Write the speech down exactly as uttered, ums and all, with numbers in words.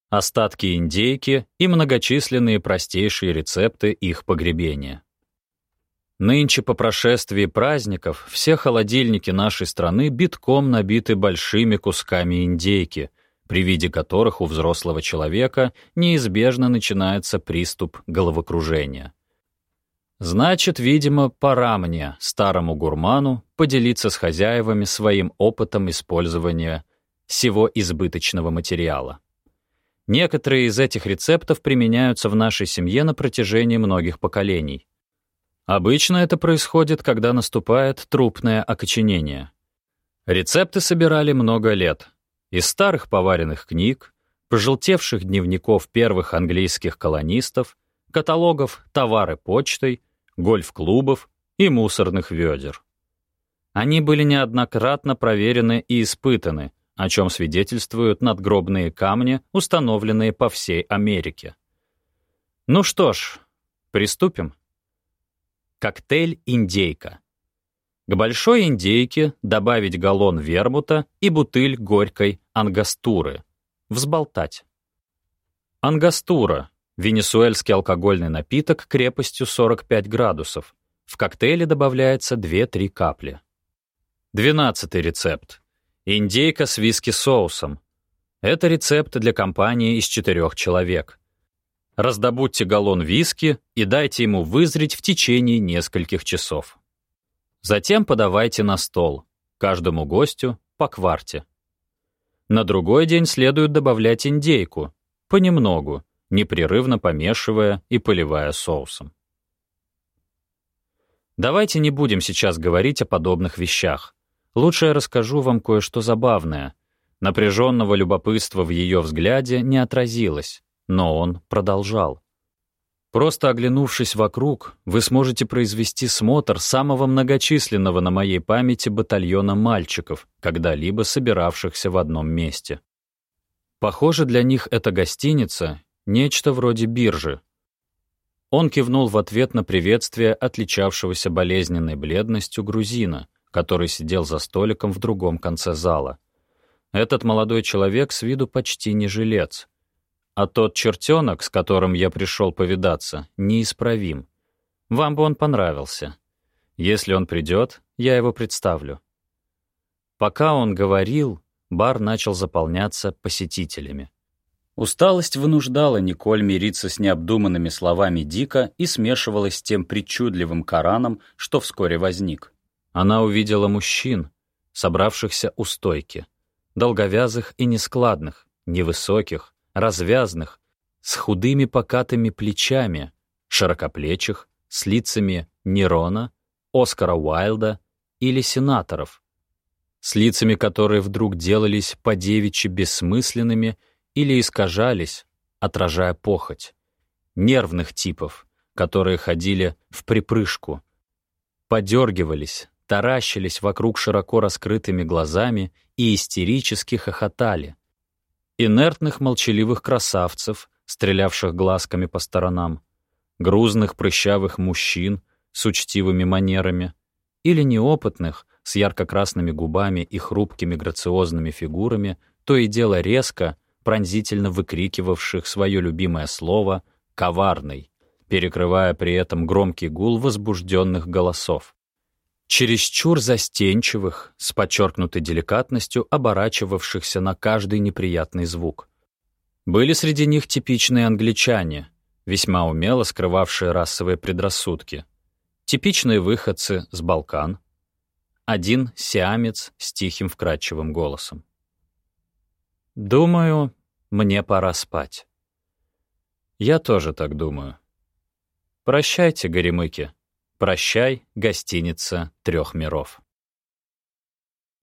остатки индейки и многочисленные простейшие рецепты их погребения. Нынче по прошествии праздников все холодильники нашей страны битком набиты большими кусками индейки, при виде которых у взрослого человека неизбежно начинается приступ головокружения. Значит, видимо, пора мне, старому гурману, поделиться с хозяевами своим опытом использования всего избыточного материала. Некоторые из этих рецептов применяются в нашей семье на протяжении многих поколений. Обычно это происходит, когда наступает трупное окоченение. Рецепты собирали много лет. Из старых поваренных книг, пожелтевших дневников первых английских колонистов, каталогов «Товары почтой», гольф-клубов и мусорных ведер. Они были неоднократно проверены и испытаны, о чем свидетельствуют надгробные камни, установленные по всей Америке. Ну что ж, приступим. Коктейль «Индейка». К большой индейке добавить галлон вермута и бутыль горькой ангастуры. Взболтать. Ангастура — венесуэльский алкогольный напиток крепостью сорок пять градусов. В коктейле добавляется две-три капли. Двенадцатый рецепт. Индейка с виски-соусом. Это рецепт для компании из четырех человек. Раздобудьте галлон виски и дайте ему вызреть в течение нескольких часов. Затем подавайте на стол, каждому гостю по кварте. На другой день следует добавлять индейку, понемногу, непрерывно помешивая и поливая соусом. Давайте не будем сейчас говорить о подобных вещах. Лучше я расскажу вам кое-что забавное. Напряженного любопытства в ее взгляде не отразилось, но он продолжал. Просто оглянувшись вокруг, вы сможете произвести смотр самого многочисленного на моей памяти батальона мальчиков, когда-либо собиравшихся в одном месте. Похоже, для них эта гостиница — нечто вроде биржи. Он кивнул в ответ на приветствие отличавшегося болезненной бледностью грузина, который сидел за столиком в другом конце зала. Этот молодой человек с виду почти не жилец. А тот чертенок, с которым я пришел повидаться, неисправим. Вам бы он понравился. Если он придет, я его представлю. Пока он говорил, бар начал заполняться посетителями. Усталость вынуждала Николь мириться с необдуманными словами Дика и смешивалась с тем причудливым Кораном, что вскоре возник. Она увидела мужчин, собравшихся у стойки, долговязых и нескладных, невысоких, развязных, с худыми покатыми плечами, широкоплечих, с лицами Нерона, Оскара Уайлда или сенаторов, с лицами, которые вдруг делались по-девичьи бессмысленными или искажались, отражая похоть, нервных типов, которые ходили в припрыжку, подергивались, таращились вокруг широко раскрытыми глазами и истерически хохотали, инертных молчаливых красавцев, стрелявших глазками по сторонам, грузных прыщавых мужчин с учтивыми манерами или неопытных с ярко-красными губами и хрупкими грациозными фигурами, то и дело резко, пронзительно выкрикивавших свое любимое слово «коварный», перекрывая при этом громкий гул возбужденных голосов. Чересчур застенчивых, с подчеркнутой деликатностью оборачивавшихся на каждый неприятный звук. Были среди них типичные англичане, весьма умело скрывавшие расовые предрассудки, типичные выходцы с Балкан, один сиамец с тихим вкрадчивым голосом. «Думаю, мне пора спать». «Я тоже так думаю». «Прощайте, горемыки». Прощай, гостиница трех миров.